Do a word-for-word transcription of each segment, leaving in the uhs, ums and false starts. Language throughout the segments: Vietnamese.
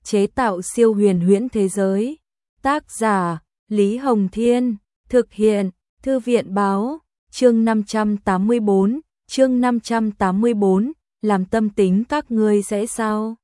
chế tạo siêu huyền huyễn thế giới. Tác giả Lý Hồng Thiên, thực hiện Thư viện Báo, chương năm trăm tám mươi tư, chương năm trăm tám mươi tư, làm tâm tính các ngươi sẽ sao?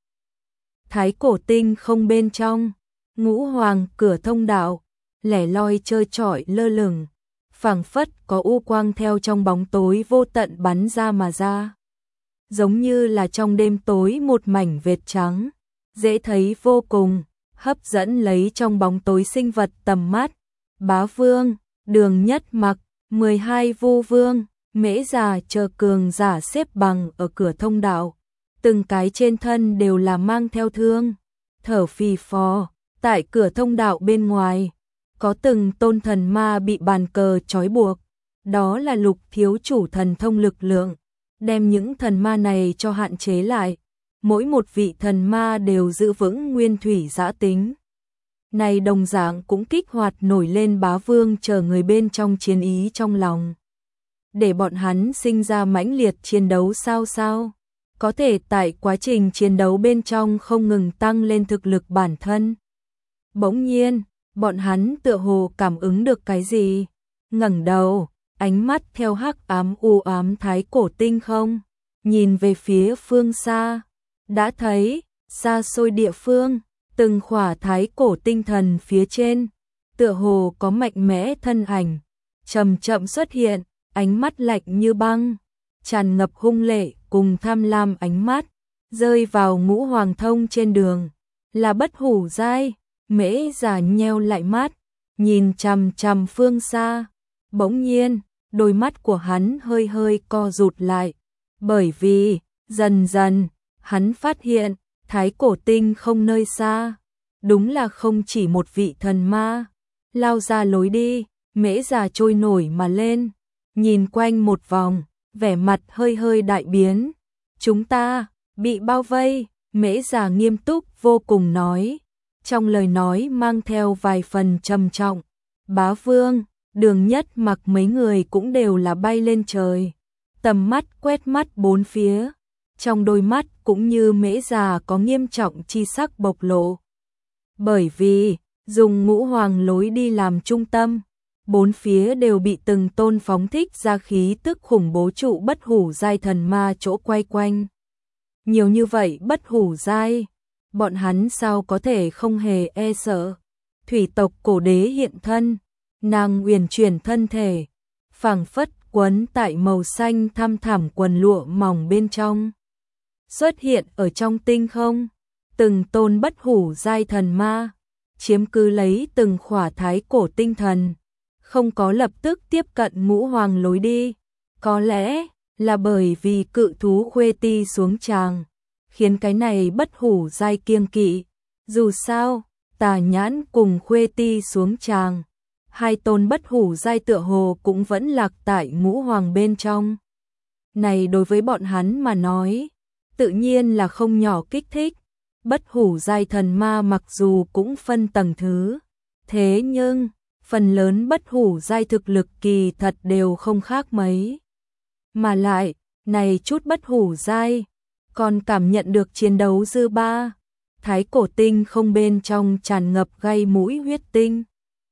Thái cổ tinh không bên trong, ngũ hoàng cửa thông đạo, lẻ loi trơ trọi lơ lửng, phảng phất có u quang theo trong bóng tối vô tận bắn ra mà ra. Giống như là trong đêm tối một mảnh vệt trắng, dễ thấy vô cùng, hấp dẫn lấy trong bóng tối sinh vật tầm mắt. Bá Vương, Đường Nhất Mặc, mười hai Vu Vương, Mễ Già chờ cường giả xếp bằng ở cửa thông đạo, từng cái trên thân đều là mang theo thương, thở phì phò. Tại cửa thông đạo bên ngoài, có từng tôn thần ma bị bàn cờ trói buộc, đó là Lục thiếu chủ thần thông lực lượng, đem những thần ma này cho hạn chế lại. Mỗi một vị thần ma đều giữ vững nguyên thủy dã tính. Này đồng dạng cũng kích hoạt nổi lên Bá Vương chờ người bên trong chiến ý trong lòng. Để bọn hắn sinh ra mãnh liệt chiến đấu sao sao, có thể tại quá trình chiến đấu bên trong không ngừng tăng lên thực lực bản thân. Bỗng nhiên, bọn hắn tựa hồ cảm ứng được cái gì, ngẩng đầu, ánh mắt theo hắc ám u ám thái cổ tinh không, nhìn về phía phương xa, đã thấy, xa xôi địa phương, từng khỏa thái cổ tinh thần phía trên, tựa hồ có mạnh mẽ thân ảnh, chậm chậm xuất hiện, ánh mắt lạnh như băng, tràn ngập hung lệ cùng tham lam ánh mắt, rơi vào ngũ hoàng thông trên đường, là Bất Hủ giai. Mễ Già nheo lại mắt, nhìn chằm chằm phương xa, bỗng nhiên, đôi mắt của hắn hơi hơi co rụt lại, bởi vì, dần dần, hắn phát hiện, thái cổ tinh không nơi xa, đúng là không chỉ một vị thần ma, lao ra lối đi. Mễ Già trôi nổi mà lên, nhìn quanh một vòng, vẻ mặt hơi hơi đại biến. Chúng ta, bị bao vây, Mễ Già nghiêm túc vô cùng nói. Trong lời nói mang theo vài phần trầm trọng. Bá Vương, Đường Nhất Mặc mấy người cũng đều là bay lên trời, tầm mắt quét mắt bốn phía, trong đôi mắt cũng như Mễ Già có nghiêm trọng chi sắc bộc lộ. Bởi vì, dùng ngũ hoàng lối đi làm trung tâm, bốn phía đều bị từng tôn phóng thích ra khí tức khủng bố trụ bất hủ giai thần ma chỗ quay quanh. Nhiều như vậy bất hủ giai, bọn hắn sao có thể không hề e sợ. Thủy tộc cổ đế hiện thân, nàng uyển chuyển thân thể, phảng phất quấn tại màu xanh thăm thẳm quần lụa mỏng bên trong. Xuất hiện ở trong tinh không, từng tôn bất hủ giai thần ma, chiếm cứ lấy từng khỏa thái cổ tinh thần, không có lập tức tiếp cận ngũ hoàng lối đi. Có lẽ là bởi vì cự thú Khuê Ti xuống tràng, khiến cái này bất hủ giai kiêng kỵ. Dù sao, Tà Nhãn cùng Khuê Ti xuống tràng, hai tôn bất hủ giai tựa hồ cũng vẫn lạc tại ngũ hoàng bên trong. Này đối với bọn hắn mà nói, tự nhiên là không nhỏ kích thích. Bất hủ giai thần ma mặc dù cũng phân tầng thứ, thế nhưng phần lớn bất hủ giai thực lực kỳ thật đều không khác mấy. Mà lại, này chút bất hủ giai còn cảm nhận được chiến đấu dư ba. Thái cổ tinh không bên trong tràn ngập gai mũi huyết tinh.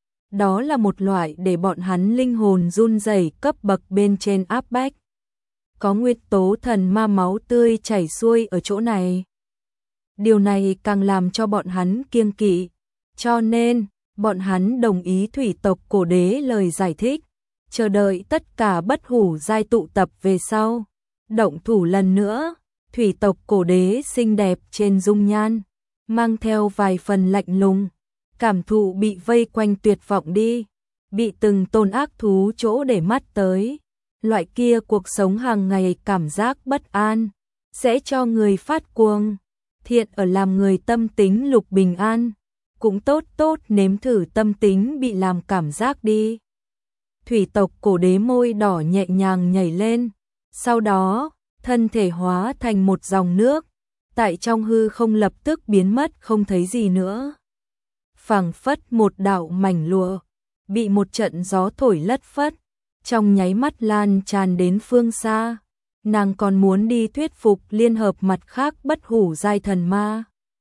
Đó là một loại để bọn hắn linh hồn run rẩy cấp bậc bên trên áp bách. Có nguyên tố thần ma máu tươi chảy xuôi ở chỗ này. Điều này càng làm cho bọn hắn kiêng kỵ. Cho nên, bọn hắn đồng ý thủy tộc cổ đế lời giải thích, chờ đợi tất cả bất hủ giai tụ tập về sau. Động thủ lần nữa, thủy tộc cổ đế xinh đẹp trên dung nhan, mang theo vài phần lạnh lùng, cảm thụ bị vây quanh tuyệt vọng đi, bị từng tôn ác thú chỗ để mắt tới. Loại kia cuộc sống hàng ngày cảm giác bất an, sẽ cho người phát cuồng. Thiện ở làm người tâm tính lục bình an, cũng tốt tốt nếm thử tâm tính bị làm cảm giác đi. Thủy tộc cổ đế môi đỏ nhẹ nhàng nhảy lên, sau đó, thân thể hóa thành một dòng nước, tại trong hư không lập tức biến mất không thấy gì nữa. Phảng phất một đạo mảnh lụa, bị một trận gió thổi lất phất, trong nháy mắt lan tràn đến phương xa. Nàng còn muốn đi thuyết phục liên hợp mặt khác bất hủ giai thần ma.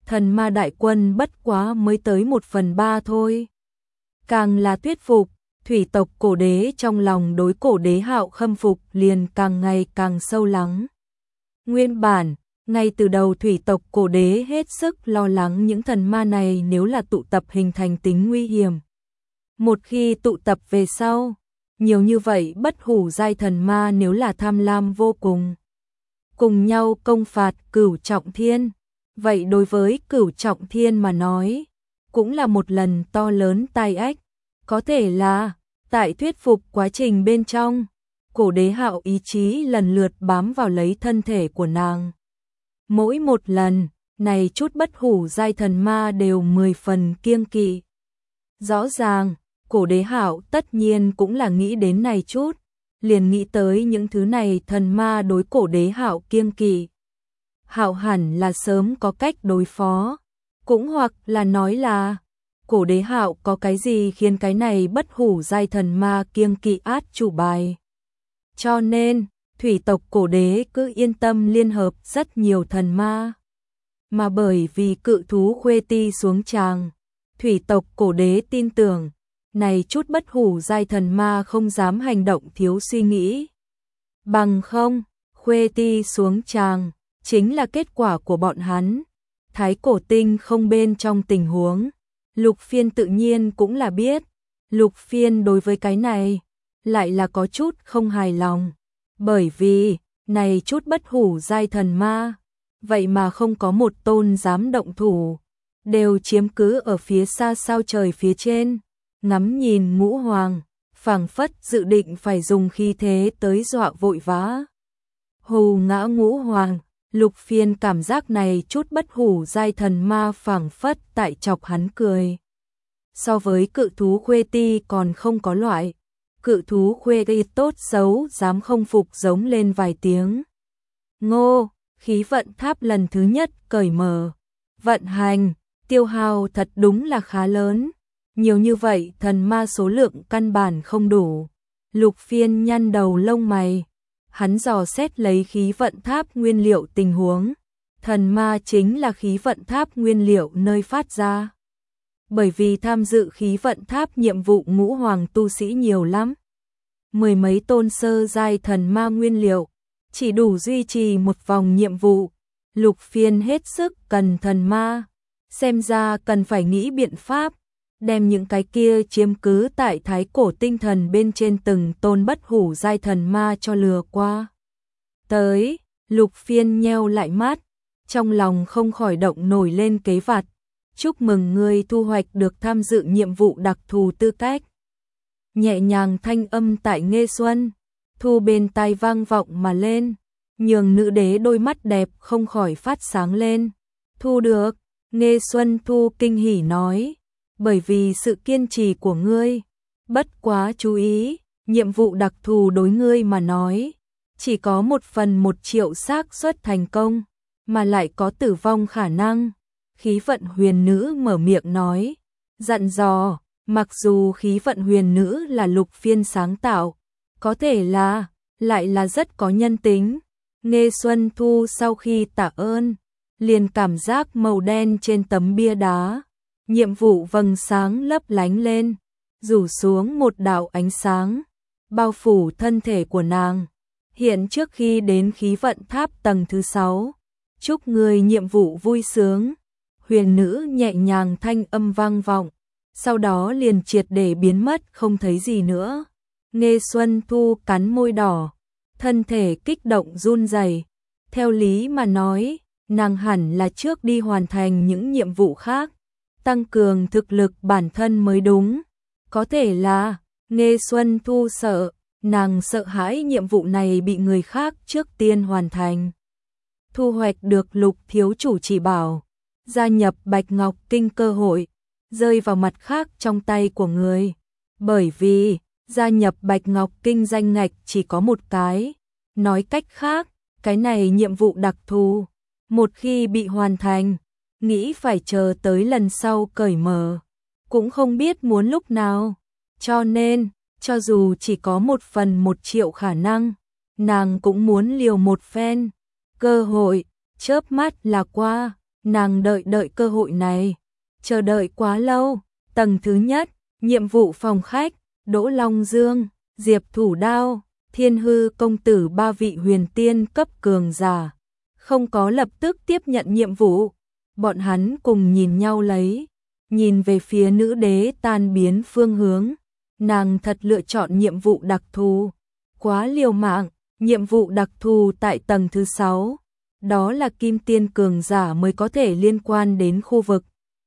thần ma đại quân bất quá mới tới một phần ba thôi. Càng là thuyết phục, thủy tộc cổ đế trong lòng đối cổ đế Hạo khâm phục liền càng ngày càng sâu lắng. Nguyên bản, ngay từ đầu thủy tộc cổ đế hết sức lo lắng những thần ma này nếu là tụ tập hình thành tính nguy hiểm. Một khi tụ tập về sau, nhiều như vậy bất hủ giai thần ma nếu là tham lam vô cùng, cùng nhau công phạt Cửu Trọng Thiên. Vậy đối với Cửu Trọng Thiên mà nói, cũng là một lần to lớn tai ách. Có thể là, tại thuyết phục quá trình bên trong, cổ đế Hạo ý chí lần lượt bám vào lấy thân thể của nàng. Mỗi một lần, này chút bất hủ giai thần ma đều mười phần kiêng kỵ. Rõ ràng, cổ đế Hạo tất nhiên cũng là nghĩ đến này chút, liền nghĩ tới những thứ này thần ma đối cổ đế Hạo kiêng kỵ. Hạo hẳn là sớm có cách đối phó, cũng hoặc là nói là cổ đế Hạo có cái gì khiến cái này bất hủ giai thần ma kiêng kỵ át chủ bài. Cho nên, thủy tộc cổ đế cứ yên tâm liên hợp rất nhiều thần ma. Mà bởi vì cự thú khuê ti xuống tràng, thủy tộc cổ đế tin tưởng, này chút bất hủ giai thần ma không dám hành động thiếu suy nghĩ. Bằng không, khuê ti xuống tràng, chính là kết quả của bọn hắn. Thái cổ tinh không bên trong tình huống, Lục Phiên tự nhiên cũng là biết. Lục Phiên đối với cái này, lại là có chút không hài lòng. Bởi vì, này chút bất hủ giai thần ma, vậy mà không có một tôn dám động thủ, đều chiếm cứ ở phía xa sao trời phía trên, ngắm nhìn ngũ hoàng, phảng phất dự định phải dùng khí thế tới dọa vội vã. Hù ngã ngũ hoàng, Lục Phiên cảm giác này chút bất hủ giai thần ma phảng phất tại chọc hắn cười. So với cự thú khuê ti còn không có loại, cự thú khuê ti tốt xấu dám không phục giống lên vài tiếng. Ngô, khí vận tháp lần thứ nhất cởi mở, vận hành, tiêu hao thật đúng là khá lớn. Nhiều như vậy thần ma số lượng căn bản không đủ. Lục Phiên nhăn đầu lông mày, hắn dò xét lấy khí vận tháp nguyên liệu tình huống. Thần ma chính là khí vận tháp nguyên liệu nơi phát ra. Bởi vì tham dự khí vận tháp nhiệm vụ ngũ hoàng tu sĩ nhiều lắm. Mười mấy tôn sơ giai thần ma nguyên liệu, chỉ đủ duy trì một vòng nhiệm vụ. Lục Phiên hết sức cần thần ma, xem ra cần phải nghĩ biện pháp, đem những cái kia chiếm cứ tại thái cổ tinh thần bên trên từng tôn bất hủ giai thần ma cho lừa qua. Tới, Lục Phiên nheo lại mắt, trong lòng không khỏi động nổi lên kế vặt. Chúc mừng ngươi thu hoạch được tham dự nhiệm vụ đặc thù tư cách. Nhẹ nhàng thanh âm tại Nghê Xuân, thu bên tai vang vọng mà lên, nhường nữ đế đôi mắt đẹp không khỏi phát sáng lên. Thu được, Nghê Xuân thu kinh hỉ nói, bởi vì sự kiên trì của ngươi. Bất quá chú ý, nhiệm vụ đặc thù đối ngươi mà nói, chỉ có một phần một triệu xác suất thành công, mà lại có tử vong khả năng. Khí vận huyền nữ mở miệng nói, dặn dò, mặc dù khí vận huyền nữ là Lục Phiên sáng tạo, có thể là, lại là rất có nhân tính. Nghê Xuân Thu sau khi tạ ơn, liền cảm giác màu đen trên tấm bia đá, nhiệm vụ vầng sáng lấp lánh lên, rủ xuống một đạo ánh sáng, bao phủ thân thể của nàng. Hiện trước khi đến khí vận tháp tầng thứ sáu, chúc người nhiệm vụ vui sướng. Huyền nữ nhẹ nhàng thanh âm vang vọng, sau đó liền triệt để biến mất không thấy gì nữa. Nghê Xuân Thu cắn môi đỏ, thân thể kích động run rẩy. Theo lý mà nói, nàng hẳn là trước đi hoàn thành những nhiệm vụ khác, tăng cường thực lực bản thân mới đúng. Có thể là, Nghê Xuân Thu sợ, nàng sợ hãi nhiệm vụ này bị người khác trước tiên hoàn thành. Thu hoạch được Lục thiếu chủ chỉ bảo, gia nhập Bạch Ngọc Kinh cơ hội, rơi vào mặt khác trong tay của người. Bởi vì, gia nhập Bạch Ngọc Kinh danh ngạch chỉ có một cái. Nói cách khác, cái này nhiệm vụ đặc thù, một khi bị hoàn thành, nghĩ phải chờ tới lần sau cởi mở, cũng không biết muốn lúc nào. Cho nên, cho dù chỉ có một phần một triệu khả năng, nàng cũng muốn liều một phen. Cơ hội, chớp mắt là qua. nàng đợi đợi cơ hội này, chờ đợi quá lâu. Tầng thứ nhất, nhiệm vụ phòng khách, Đỗ Long Dương, Diệp Thủ Đao, Thiên Hư công tử ba vị huyền tiên cấp cường giả, không có lập tức tiếp nhận nhiệm vụ. Bọn hắn cùng nhìn nhau lấy, nhìn về phía nữ đế tan biến phương hướng. Nàng thật lựa chọn nhiệm vụ đặc thù, quá liều mạng. Nhiệm vụ đặc thù tại tầng thứ sáu, đó là kim tiên cường giả mới có thể liên quan đến khu vực.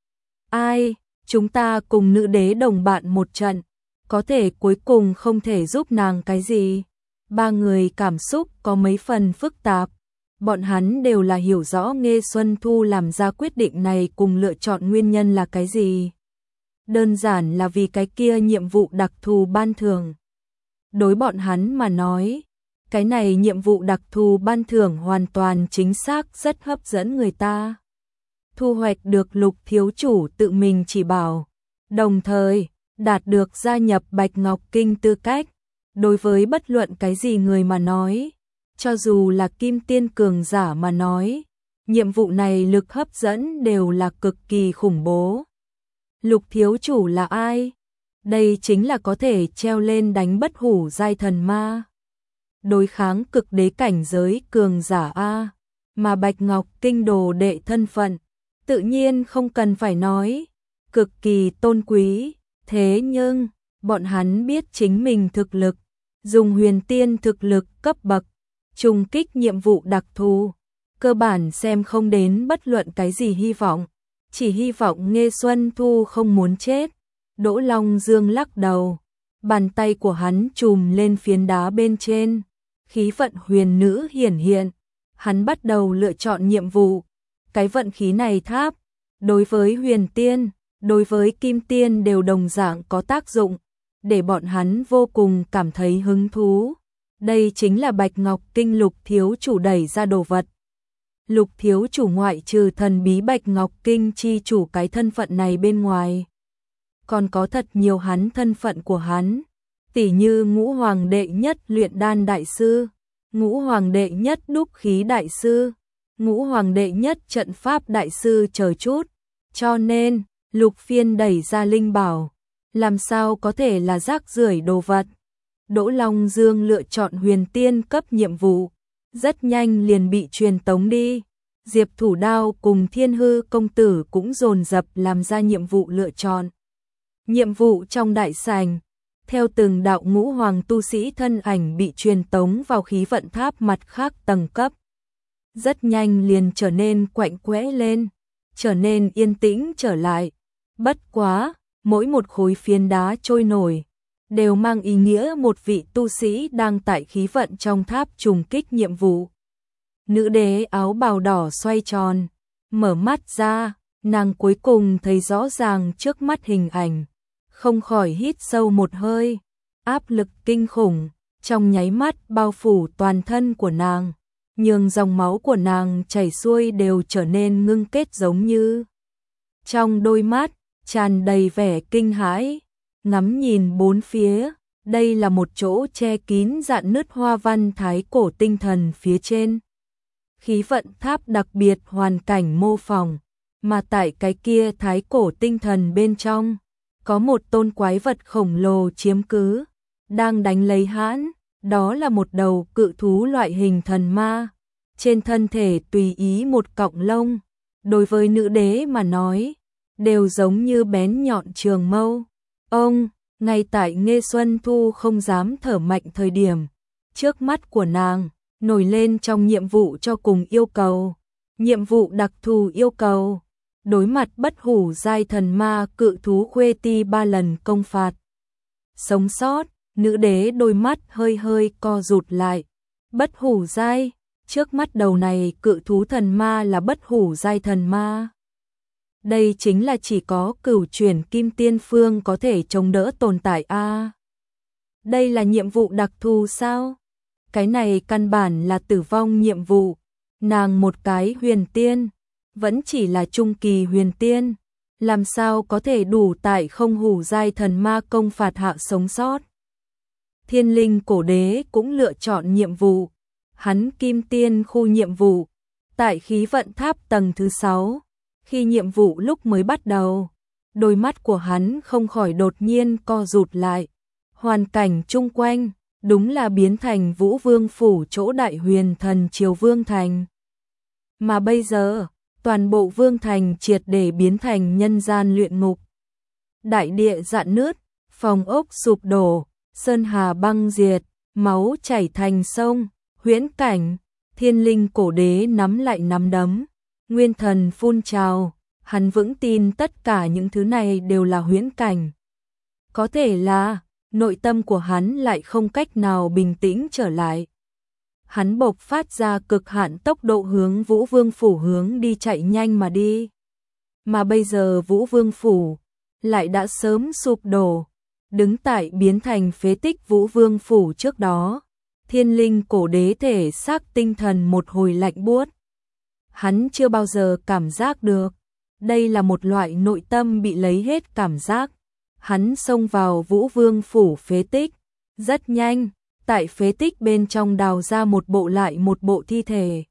Ai, chúng ta cùng nữ đế đồng bạn một trận, có thể cuối cùng không thể giúp nàng cái gì. Ba người cảm xúc có mấy phần phức tạp, bọn hắn đều là hiểu rõ Nghê Xuân Thu làm ra quyết định này cùng lựa chọn nguyên nhân là cái gì. Đơn giản là vì cái kia nhiệm vụ đặc thù ban thưởng. Đối bọn hắn mà nói, cái này nhiệm vụ đặc thù ban thưởng hoàn toàn chính xác rất hấp dẫn người ta. Thu hoạch được Lục thiếu chủ tự mình chỉ bảo, đồng thời đạt được gia nhập Bạch Ngọc Kinh tư cách. Đối với bất luận cái gì người mà nói, cho dù là kim tiên cường giả mà nói, nhiệm vụ này lực hấp dẫn đều là cực kỳ khủng bố. Lục thiếu chủ là ai? Đây chính là có thể treo lên đánh bất hủ giai thần ma, đối kháng cực đế cảnh giới cường giả A. Mà Bạch Ngọc Kinh đồ đệ thân phận, tự nhiên không cần phải nói, cực kỳ tôn quý. Thế nhưng, bọn hắn biết chính mình thực lực, dùng huyền tiên thực lực cấp bậc, trùng kích nhiệm vụ đặc thù, cơ bản xem không đến bất luận cái gì hy vọng, chỉ hy vọng Nghê Xuân Thu không muốn chết. Đỗ Long Dương lắc đầu, bàn tay của hắn chùm lên phiến đá bên trên, khí vận huyền nữ hiển hiện, hắn bắt đầu lựa chọn nhiệm vụ. Cái vận khí này tháp, đối với huyền tiên, đối với kim tiên đều đồng dạng có tác dụng, để bọn hắn vô cùng cảm thấy hứng thú. Đây chính là Bạch Ngọc Kinh Lục thiếu chủ đẩy ra đồ vật. Lục thiếu chủ ngoại trừ thần bí Bạch Ngọc Kinh chi chủ cái thân phận này bên ngoài, còn có thật nhiều hắn thân phận của hắn, tỉ như ngũ hoàng đệ nhất luyện đan đại sư, ngũ hoàng đệ nhất đúc khí đại sư, ngũ hoàng đệ nhất trận pháp đại sư chờ chút. Cho nên, Lục Phiên đẩy ra linh bảo, làm sao có thể là rác rưởi đồ vật. Đỗ Long Dương lựa chọn huyền tiên cấp nhiệm vụ, rất nhanh liền bị truyền tống đi. Diệp Thủ Đao cùng Thiên Hư công tử cũng dồn dập làm ra nhiệm vụ lựa chọn. Nhiệm vụ trong đại sảnh, theo từng đạo ngũ hoàng tu sĩ thân ảnh bị truyền tống vào khí vận tháp mặt khác tầng cấp. Rất nhanh liền trở nên quạnh quẽ lên, trở nên yên tĩnh trở lại. Bất quá, mỗi một khối phiến đá trôi nổi, đều mang ý nghĩa một vị tu sĩ đang tại khí vận trong tháp trùng kích nhiệm vụ. Nữ đế áo bào đỏ xoay tròn, mở mắt ra, nàng cuối cùng thấy rõ ràng trước mắt hình ảnh, không khỏi hít sâu một hơi, áp lực kinh khủng, trong nháy mắt bao phủ toàn thân của nàng, nhường dòng máu của nàng chảy xuôi đều trở nên ngưng kết giống như. Trong đôi mắt, tràn đầy vẻ kinh hãi, ngắm nhìn bốn phía, đây là một chỗ che kín rạn nứt hoa văn thái cổ tinh thần phía trên. Khí vận tháp đặc biệt hoàn cảnh mô phỏng, mà tại cái kia thái cổ tinh thần bên trong, có một tôn quái vật khổng lồ chiếm cứ, đang đánh lấy hãn, đó là một đầu cự thú loại hình thần ma, trên thân thể tùy ý một cọng lông, đối với nữ đế mà nói, đều giống như bén nhọn trường mâu. Ông, ngay tại Nghê Xuân Thu không dám thở mạnh thời điểm, trước mắt của nàng nổi lên trong nhiệm vụ cho cùng yêu cầu, nhiệm vụ đặc thù yêu cầu, đối mặt bất hủ giai thần ma cự thú khuê ti ba lần công phạt. Sống sót, nữ đế đôi mắt hơi hơi co rụt lại. Bất hủ giai, trước mắt đầu này cự thú thần ma là bất hủ giai thần ma. Đây chính là chỉ có cửu chuyển kim tiên phương có thể chống đỡ tồn tại a. À, đây là nhiệm vụ đặc thù sao? Cái này căn bản là tử vong nhiệm vụ. Nàng một cái huyền tiên, vẫn chỉ là trung kỳ huyền tiên, làm sao có thể đủ tại không hủ giai thần ma công phạt hạ sống sót. Thiên linh cổ đế cũng lựa chọn nhiệm vụ, hắn kim tiên khu nhiệm vụ, tại khí vận tháp tầng thứ sáu, Khi nhiệm vụ lúc mới bắt đầu, đôi mắt của hắn không khỏi đột nhiên co rụt lại. Hoàn cảnh chung quanh, đúng là biến thành Vũ Vương phủ chỗ Đại Huyền Thần Triều Vương Thành. Mà bây giờ, toàn bộ Vương Thành triệt để biến thành nhân gian luyện ngục. Đại địa rạn nứt, phòng ốc sụp đổ, sơn hà băng diệt, máu chảy thành sông, huyễn cảnh, Thiên Linh cổ đế nắm lại nắm đấm, nguyên thần phun trào, hắn vững tin tất cả những thứ này đều là huyễn cảnh. Có thể là, nội tâm của hắn lại không cách nào bình tĩnh trở lại. Hắn bộc phát ra cực hạn tốc độ hướng Vũ Vương phủ hướng đi chạy nhanh mà đi. Mà bây giờ Vũ Vương phủ lại đã sớm sụp đổ, đứng tại biến thành phế tích Vũ Vương phủ trước đó. Thiên Linh cổ đế thể xác tinh thần một hồi lạnh buốt. Hắn chưa bao giờ cảm giác được, đây là một loại nội tâm bị lấy hết cảm giác. Hắn xông vào Vũ Vương phủ phế tích, rất nhanh, tại phế tích bên trong đào ra một bộ lại một bộ thi thể.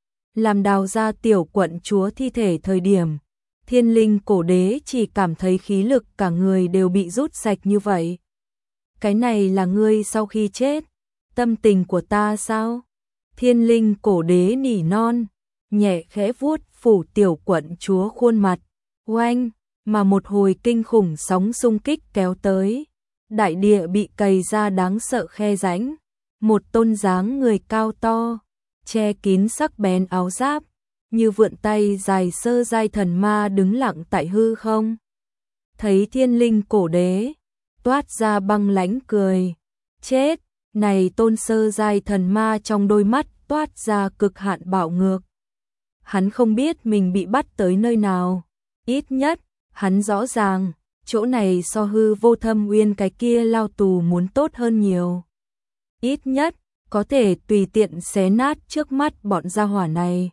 Làm đào ra tiểu quận chúa thi thể thời điểm, Thiên Linh cổ đế chỉ cảm thấy khí lực cả người đều bị rút sạch như vậy. Cái này là ngươi sau khi chết, tâm tình của ta sao? Thiên Linh cổ đế nỉ non, nhẹ khẽ vuốt phủ tiểu quận chúa khuôn mặt, oanh, mà một hồi kinh khủng sóng xung kích kéo tới. Đại địa bị cày ra đáng sợ khe rãnh, một tôn dáng người cao to, che kín sắc bén áo giáp, như vượn tay dài sơ giai thần ma đứng lặng tại hư không. Thấy Thiên Linh cổ đế, toát ra băng lãnh cười, chết, này tôn sơ giai thần ma trong đôi mắt toát ra cực hạn bạo ngược. Hắn không biết mình bị bắt tới nơi nào, ít nhất, hắn rõ ràng, chỗ này so Hư Vô Thâm Uyên cái kia lao tù muốn tốt hơn nhiều. Ít nhất, có thể tùy tiện xé nát trước mắt bọn gia hỏa này.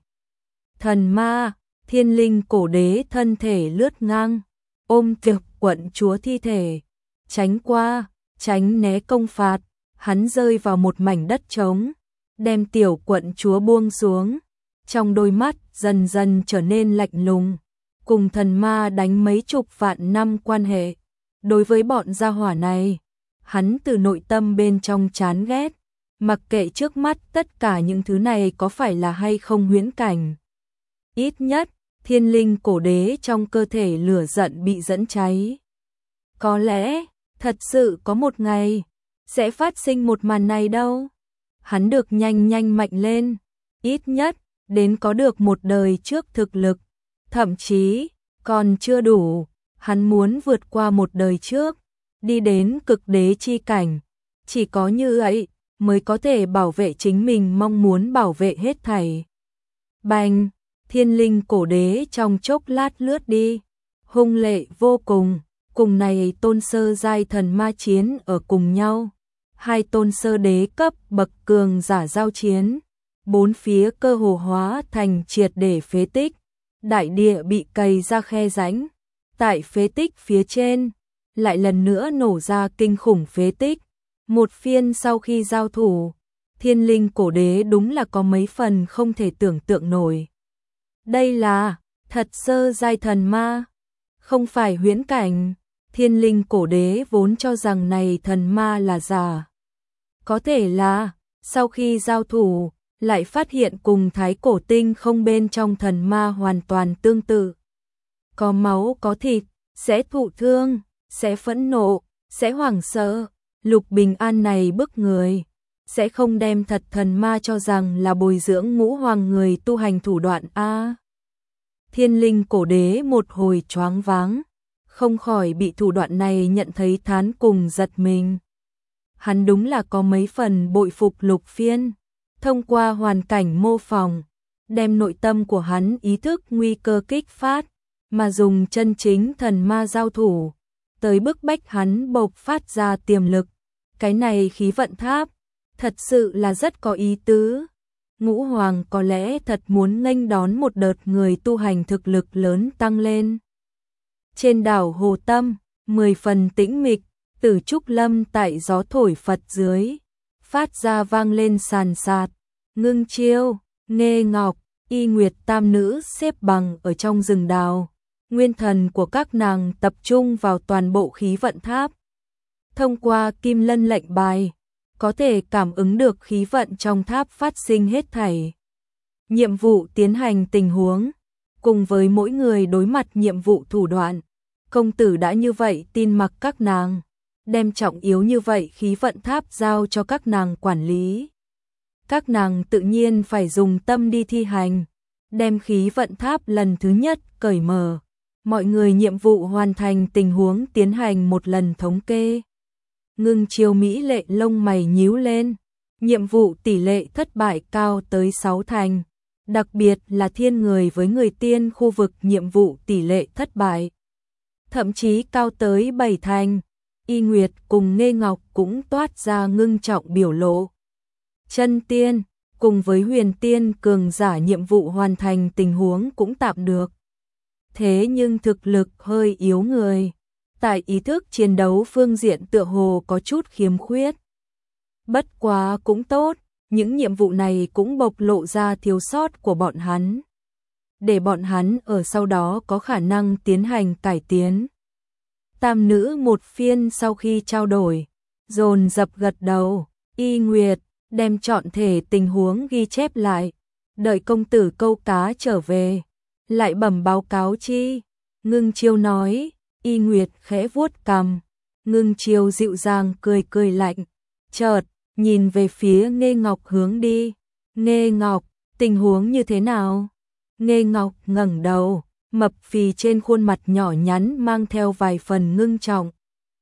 Thần ma, Thiên Linh cổ đế thân thể lướt ngang, ôm tiệc quận chúa thi thể, tránh qua, tránh né công phạt, hắn rơi vào một mảnh đất trống, đem tiểu quận chúa buông xuống, trong đôi mắt dần dần trở nên lạnh lùng. Cùng thần ma đánh mấy chục vạn năm quan hệ, đối với bọn gia hỏa này, hắn từ nội tâm bên trong chán ghét, mặc kệ trước mắt tất cả những thứ này có phải là hay không huyễn cảnh. Ít nhất, Thiên Linh cổ đế trong cơ thể lửa giận bị dẫn cháy. Có lẽ, thật sự có một ngày, sẽ phát sinh một màn này đâu. Hắn được nhanh nhanh mạnh lên, ít nhất, đến có được một đời trước thực lực. Thậm chí, còn chưa đủ, hắn muốn vượt qua một đời trước, đi đến cực đế chi cảnh. Chỉ có như vậy, mới có thể bảo vệ chính mình mong muốn bảo vệ hết thảy. Bành, Thiên Linh cổ đế trong chốc lát lướt đi, hung lệ vô cùng, cùng này tôn sơ giai thần ma chiến ở cùng nhau. Hai tôn sơ đế cấp bậc cường giả giao chiến, bốn phía cơ hồ hóa thành triệt để phế tích. Đại địa bị cày ra khe rãnh, tại phế tích phía trên, lại lần nữa nổ ra kinh khủng phế tích. Một phiên sau khi giao thủ, Thiên Linh cổ đế đúng là có mấy phần không thể tưởng tượng nổi. Đây là, thật sơ giai thần ma, không phải huyễn cảnh. Thiên Linh cổ đế vốn cho rằng này thần ma là giả. Có thể là, sau khi giao thủ, lại phát hiện cùng thái cổ tinh không bên trong thần ma hoàn toàn tương tự. Có máu có thịt, sẽ thụ thương, sẽ phẫn nộ, sẽ hoảng sợ. Lục Bình An này bức người, sẽ không đem thật thần ma cho rằng là bồi dưỡng ngũ hoàng người tu hành thủ đoạn a. Thiên Linh cổ đế một hồi choáng váng, không khỏi bị thủ đoạn này nhận thấy thán cùng giật mình. Hắn đúng là có mấy phần bội phục Lục Phiên. Thông qua hoàn cảnh mô phỏng, đem nội tâm của hắn ý thức nguy cơ kích phát, mà dùng chân chính thần ma giao thủ, tới bức bách hắn bộc phát ra tiềm lực. Cái này khí vận tháp, thật sự là rất có ý tứ. Ngũ Hoàng có lẽ thật muốn nghênh đón một đợt người tu hành thực lực lớn tăng lên. Trên đảo Hồ Tâm, mười phần tĩnh mịch, Tử Trúc Lâm tại gió thổi Phật dưới, phát ra vang lên sàn sạt, ngưng chiêu, nghe ngọc, Y Nguyệt tam nữ xếp bằng ở trong rừng đào. Nguyên thần của các nàng tập trung vào toàn bộ khí vận tháp. Thông qua kim lân lệnh bài, có thể cảm ứng được khí vận trong tháp phát sinh hết thảy. Nhiệm vụ tiến hành tình huống, cùng với mỗi người đối mặt nhiệm vụ thủ đoạn, công tử đã như vậy tin mặc các nàng, đem trọng yếu như vậy khí vận tháp giao cho các nàng quản lý. Các nàng tự nhiên phải dùng tâm đi thi hành, đem khí vận tháp lần thứ nhất cởi mở. Mọi người nhiệm vụ hoàn thành tình huống tiến hành một lần thống kê. Ngưng Chiêu mỹ lệ lông mày nhíu lên, nhiệm vụ tỷ lệ thất bại cao tới sáu thành, đặc biệt là thiên người với người tiên khu vực nhiệm vụ tỷ lệ thất bại. Thậm chí cao tới bảy thành, Y Nguyệt cùng Nghê Ngọc cũng toát ra ngưng trọng biểu lộ. Chân tiên, cùng với huyền tiên cường giả nhiệm vụ hoàn thành tình huống cũng tạm được. Thế nhưng thực lực hơi yếu người, tại ý thức chiến đấu phương diện tựa hồ có chút khiếm khuyết. Bất quá cũng tốt, những nhiệm vụ này cũng bộc lộ ra thiếu sót của bọn hắn, để bọn hắn ở sau đó có khả năng tiến hành cải tiến. Tam nữ một phiên sau khi trao đổi, dồn dập gật đầu. Y Nguyệt đem trọn thể tình huống ghi chép lại, đợi công tử câu cá trở về, lại bẩm báo cáo chi. Ngưng Chiêu nói. Y Nguyệt khẽ vuốt cằm, Ngưng Chiêu dịu dàng cười cười lạnh, chợt nhìn về phía Nghê Ngọc hướng đi. Nghê Ngọc, tình huống như thế nào? Nghê Ngọc ngẩng đầu, mập phì trên khuôn mặt nhỏ nhắn mang theo vài phần ngưng trọng.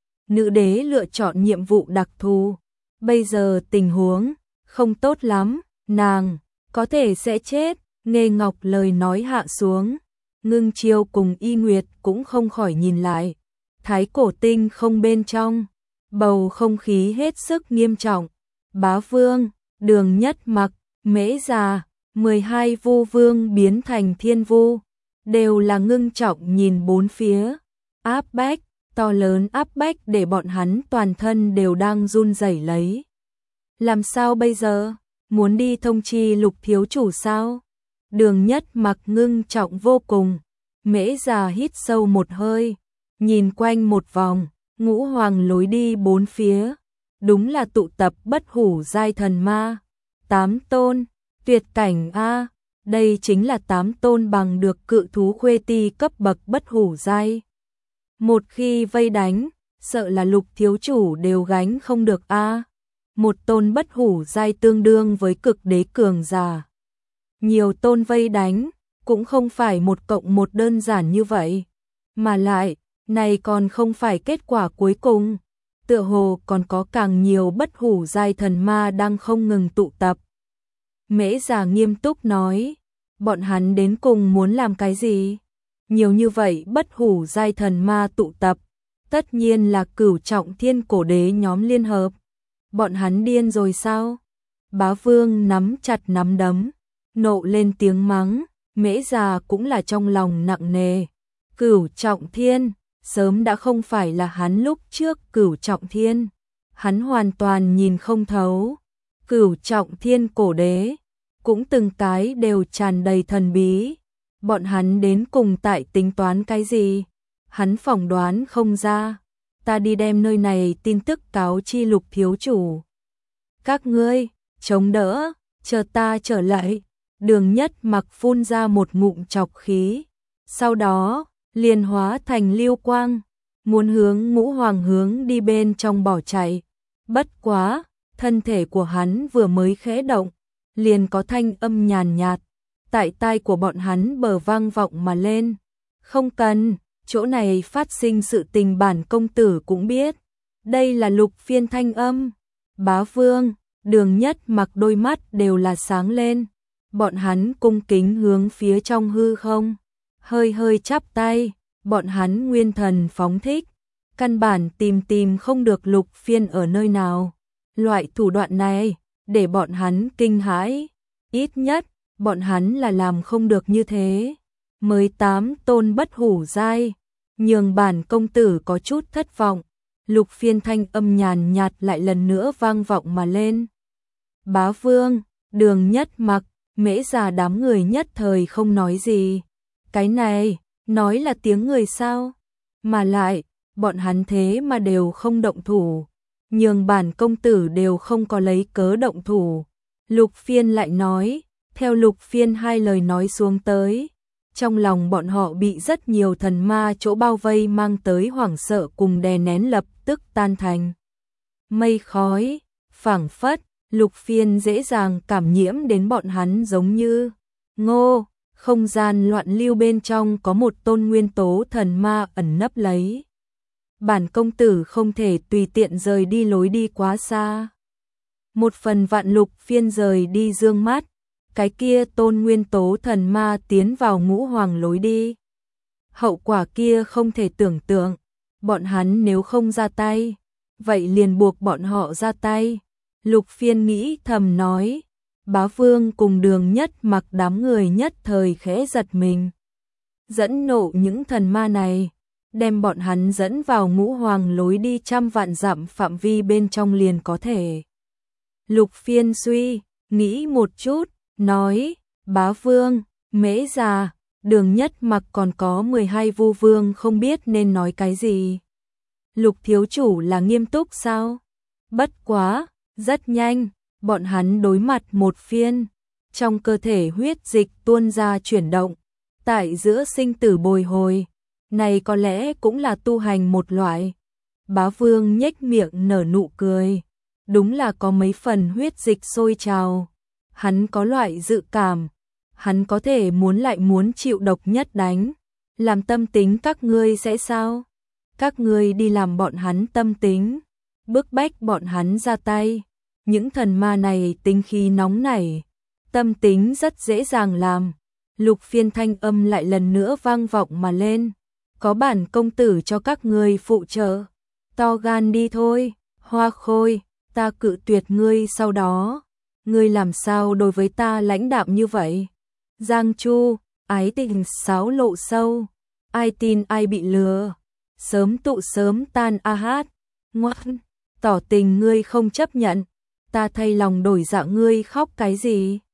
Nữ đế lựa chọn nhiệm vụ đặc thù, bây giờ tình huống không tốt lắm, nàng có thể sẽ chết. Nghê Ngọc lời nói hạ xuống. Ngưng Chiêu cùng Y Nguyệt cũng không khỏi nhìn lại. Thái cổ tinh không bên trong, bầu không khí hết sức nghiêm trọng. Bá Vương, Đường Nhất Mặc, Mễ Già, mười hai vu vương biến thành thiên vu, đều là ngưng trọng nhìn bốn phía. Áp bách, to lớn áp bách để bọn hắn toàn thân đều đang run rẩy lấy. Làm sao bây giờ? Muốn đi thông chi Lục thiếu chủ sao? Đường Nhất Mặc ngưng trọng vô cùng. Mễ Già hít sâu một hơi, nhìn quanh một vòng, ngũ hoàng lối đi bốn phía, đúng là tụ tập bất hủ giai thần ma. Tám tôn, tuyệt cảnh a, đây chính là tám tôn bằng được cự thú khuê ti cấp bậc bất hủ giai. Một khi vây đánh, sợ là Lục thiếu chủ đều gánh không được a. Một tôn bất hủ giai tương đương với cực đế cường giả. Nhiều tôn vây đánh, cũng không phải một cộng một đơn giản như vậy. Mà lại, này còn không phải kết quả cuối cùng. Tựa hồ còn có càng nhiều bất hủ giai thần ma đang không ngừng tụ tập. Mễ Già nghiêm túc nói, bọn hắn đến cùng muốn làm cái gì? Nhiều như vậy bất hủ giai thần ma tụ tập, tất nhiên là cửu trọng thiên cổ đế nhóm liên hợp. Bọn hắn điên rồi sao? Bá Vương nắm chặt nắm đấm, nộ lên tiếng mắng. Mễ Già cũng là trong lòng nặng nề. Cửu trọng thiên, sớm đã không phải là hắn lúc trước cửu trọng thiên. Hắn hoàn toàn nhìn không thấu. Cửu trọng thiên cổ đế, cũng từng cái đều tràn đầy thần bí. Bọn hắn đến cùng tại tính toán cái gì? Hắn phỏng đoán không ra. Ta đi đem nơi này tin tức cáo chi Lục thiếu chủ. Các ngươi, chống đỡ, chờ ta trở lại. Đường Nhất Mặc phun ra một ngụm trọc khí, sau đó liền hóa thành lưu quang, muốn hướng ngũ hoàng hướng đi bên trong bỏ chạy. Bất quá, thân thể của hắn vừa mới khẽ động, liền có thanh âm nhàn nhạt, tại tai của bọn hắn bờ vang vọng mà lên. Không cần, chỗ này phát sinh sự tình bản công tử cũng biết. Đây là Lục Phiên thanh âm. Bá Vương, Đường Nhất Mặc đôi mắt đều là sáng lên. Bọn hắn cung kính hướng phía trong hư không, hơi hơi chắp tay, bọn hắn nguyên thần phóng thích, căn bản tìm tìm không được Lục Phiên ở nơi nào. Loại thủ đoạn này, để bọn hắn kinh hãi, ít nhất, bọn hắn là làm không được như thế. Mới tám tôn bất hủ giai, nhường bản công tử có chút thất vọng. Lục Phiên thanh âm nhàn nhạt lại lần nữa vang vọng mà lên. Bá Vương, Đường Nhất Mặc, Mễ già đám người nhất thời không nói gì. Cái này, nói là tiếng người sao? Mà lại, bọn hắn thế mà đều không động thủ. Nhường bản công tử đều không có lấy cớ động thủ. Lục Phiên lại nói, theo Lục Phiên hai lời nói xuống tới. Trong lòng bọn họ bị rất nhiều thần ma chỗ bao vây mang tới hoảng sợ cùng đè nén lập tức tan thành mây khói, phảng phất, Lục Phiên dễ dàng cảm nhiễm đến bọn hắn giống như ngô, không gian loạn lưu bên trong có một tôn nguyên tố thần ma ẩn nấp lấy. Bản công tử không thể tùy tiện rời đi lối đi quá xa. Một phần vạn Lục Phiên rời đi dương mắt, cái kia tôn nguyên tố thần ma tiến vào ngũ hoàng lối đi. Hậu quả kia không thể tưởng tượng, bọn hắn nếu không ra tay, vậy liền buộc bọn họ ra tay. Lục Phiên nghĩ thầm nói, Bá Vương cùng Đường Nhất Mặc đám người nhất thời khẽ giật mình. Dẫn nộ những thần ma này, đem bọn hắn dẫn vào ngũ hoàng lối đi trăm vạn dặm phạm vi bên trong liền có thể. Lục Phiên suy, nghĩ một chút, nói, Bá Vương, Mễ già, Đường Nhất Mặc còn có mười hai vu vương không biết nên nói cái gì. Lục thiếu chủ là nghiêm túc sao? Bất quá, rất nhanh, bọn hắn đối mặt một phiên, trong cơ thể huyết dịch tuôn ra chuyển động, tại giữa sinh tử bồi hồi, này có lẽ cũng là tu hành một loại. Bá Vương nhếch miệng nở nụ cười, đúng là có mấy phần huyết dịch sôi trào. Hắn có loại dự cảm, hắn có thể muốn lại muốn chịu độc nhất đánh, làm tâm tính các ngươi sẽ sao? Các ngươi đi làm bọn hắn tâm tính, bức bách bọn hắn ra tay. Những thần ma này tính khí nóng nảy, tâm tính rất dễ dàng làm. Lục Phiên thanh âm lại lần nữa vang vọng mà lên. Có bản công tử cho các ngươi phụ trợ, to gan đi thôi. Hoa Khôi, ta cự tuyệt ngươi sau đó. Ngươi làm sao đối với ta lãnh đạm như vậy? Giang Chu, ái tình sáo lộ sâu, ai tin ai bị lừa. Sớm tụ sớm tan a hát. Ngoan, tỏ tình ngươi không chấp nhận, ta thay lòng đổi dạ ngươi khóc cái gì?